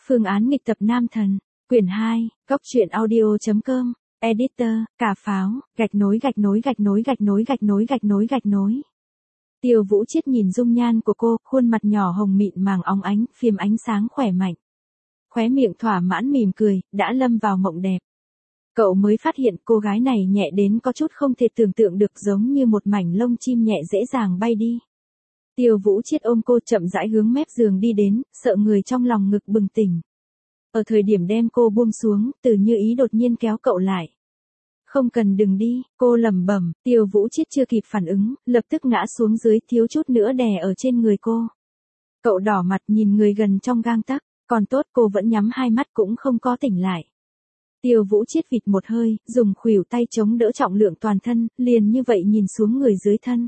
Phương án nghịch tập nam thần, quyển 2, góc truyện audio.com, editor, cà pháo, gạch nối gạch nối gạch nối gạch nối gạch nối gạch nối gạch nối. Tiêu Vũ Chiết nhìn dung nhan của cô, khuôn mặt nhỏ hồng mịn màng óng ánh, phim ánh sáng khỏe mạnh. Khóe miệng thỏa mãn mỉm cười, đã lâm vào mộng đẹp. Cậu mới phát hiện cô gái này nhẹ đến có chút không thể tưởng tượng được, giống như một mảnh lông chim nhẹ dễ dàng bay đi. Tiêu Vũ Chiết ôm cô chậm rãi hướng mép giường đi đến, sợ người trong lòng ngực bừng tỉnh. Ở thời điểm đem cô buông xuống, Từ Như Ý đột nhiên kéo cậu lại. Không cần, đừng đi, cô lẩm bẩm. Tiêu Vũ Chiết chưa kịp phản ứng, lập tức ngã xuống dưới, thiếu chút nữa đè ở trên người cô. Cậu đỏ mặt nhìn người gần trong gang tấc, còn tốt cô vẫn nhắm hai mắt cũng không có tỉnh lại. Tiêu Vũ Chiết vịt một hơi, dùng khuỷu tay chống đỡ trọng lượng toàn thân, liền như vậy nhìn xuống người dưới thân.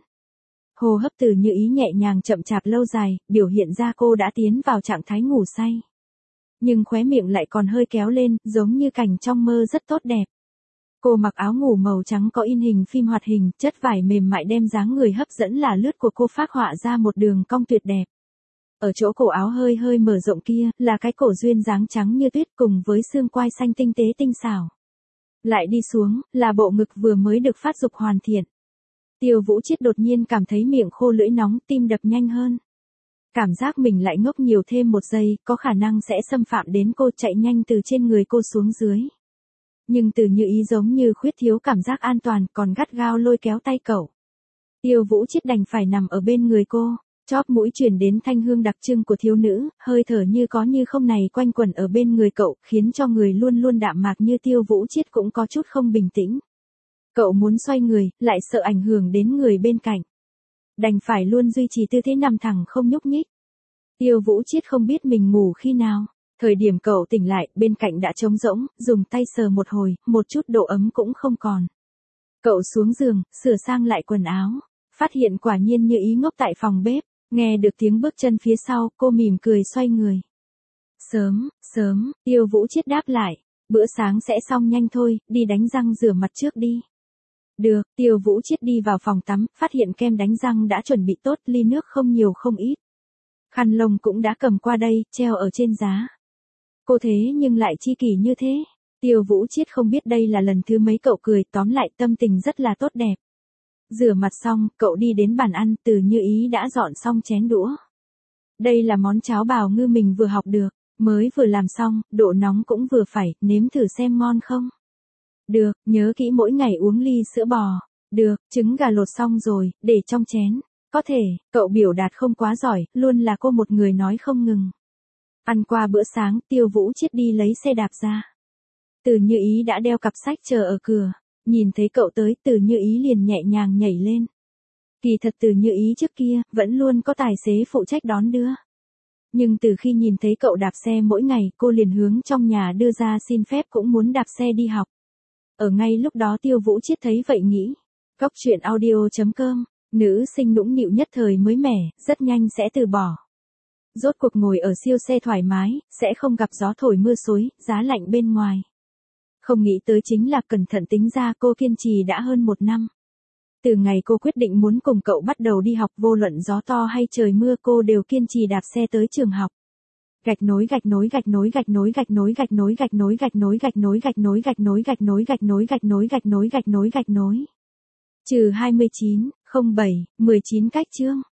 Hô hấp Từ Như Ý nhẹ nhàng chậm chạp lâu dài, biểu hiện ra cô đã tiến vào trạng thái ngủ say. Nhưng khóe miệng lại còn hơi kéo lên, giống như cảnh trong mơ rất tốt đẹp. Cô mặc áo ngủ màu trắng có in hình phim hoạt hình, chất vải mềm mại đem dáng người hấp dẫn là lướt của cô phác họa ra một đường cong tuyệt đẹp. Ở chỗ cổ áo hơi hơi mở rộng kia, là cái cổ duyên dáng trắng như tuyết cùng với xương quai xanh tinh tế tinh xảo. Lại đi xuống, là bộ ngực vừa mới được phát dục hoàn thiện. Tiêu Vũ Chiết đột nhiên cảm thấy miệng khô lưỡi nóng, tim đập nhanh hơn. Cảm giác mình lại ngốc nhiều thêm một giây, có khả năng sẽ xâm phạm đến cô, chạy nhanh từ trên người cô xuống dưới. Nhưng Từ Như Ý giống như khuyết thiếu cảm giác an toàn, còn gắt gao lôi kéo tay cậu. Tiêu Vũ Chiết đành phải nằm ở bên người cô, chóp mũi truyền đến thanh hương đặc trưng của thiếu nữ, hơi thở như có như không này quanh quẩn ở bên người cậu, khiến cho người luôn luôn đạm mạc như Tiêu Vũ Chiết cũng có chút không bình tĩnh. Cậu muốn xoay người, lại sợ ảnh hưởng đến người bên cạnh. Đành phải luôn duy trì tư thế nằm thẳng không nhúc nhích. Tiêu Vũ Chiết không biết mình ngủ khi nào. Thời điểm cậu tỉnh lại, bên cạnh đã trống rỗng, dùng tay sờ một hồi, một chút độ ấm cũng không còn. Cậu xuống giường, sửa sang lại quần áo. Phát hiện quả nhiên Như Ý ngốc tại phòng bếp. Nghe được tiếng bước chân phía sau, cô mỉm cười xoay người. Sớm, Tiêu Vũ Chiết đáp lại. Bữa sáng sẽ xong nhanh thôi, đi đánh răng rửa mặt trước đi. Được, Tiêu Vũ Chiết đi vào phòng tắm, phát hiện kem đánh răng đã chuẩn bị tốt, ly nước không nhiều không ít. Khăn lông cũng đã cầm qua đây, treo ở trên giá. Cô thế nhưng lại chi kỷ như thế. Tiêu Vũ Chiết không biết đây là lần thứ mấy cậu cười, tóm lại tâm tình rất là tốt đẹp. Rửa mặt xong, cậu đi đến bàn ăn, Từ Như Ý đã dọn xong chén đũa. Đây là món cháo bào ngư mình vừa học được, mới vừa làm xong, độ nóng cũng vừa phải, nếm thử xem ngon không. Được, nhớ kỹ mỗi ngày uống ly sữa bò. Được, trứng gà lột xong rồi, để trong chén. Có thể, cậu biểu đạt không quá giỏi, luôn là cô một người nói không ngừng. Ăn qua bữa sáng, Tiêu Vũ Chiết đi lấy xe đạp ra. Từ Như Ý đã đeo cặp sách chờ ở cửa. Nhìn thấy cậu tới, Từ Như Ý liền nhẹ nhàng nhảy lên. Kỳ thật Từ Như Ý trước kia, vẫn luôn có tài xế phụ trách đón đưa. Nhưng từ khi nhìn thấy cậu đạp xe mỗi ngày, cô liền hướng trong nhà đưa ra xin phép cũng muốn đạp xe đi học. Ở ngay lúc đó Tiêu Vũ Chiết thấy vậy nghĩ. Góc truyện audio.com, nữ sinh nũng nịu nhất thời mới mẻ, rất nhanh sẽ từ bỏ. Rốt cuộc ngồi ở siêu xe thoải mái, sẽ không gặp gió thổi mưa xối, giá lạnh bên ngoài. Không nghĩ tới chính là cẩn thận tính ra cô kiên trì đã hơn 1 năm. Từ ngày cô quyết định muốn cùng cậu bắt đầu đi học, vô luận gió to hay trời mưa cô đều kiên trì đạp xe tới trường học. Gạch nối gạch nối gạch nối gạch nối gạch nối gạch nối gạch nối gạch nối gạch nối gạch nối gạch nối gạch nối gạch nối gạch nối gạch nối gạch nối gạch nối. -29, 07, 19 cách chương.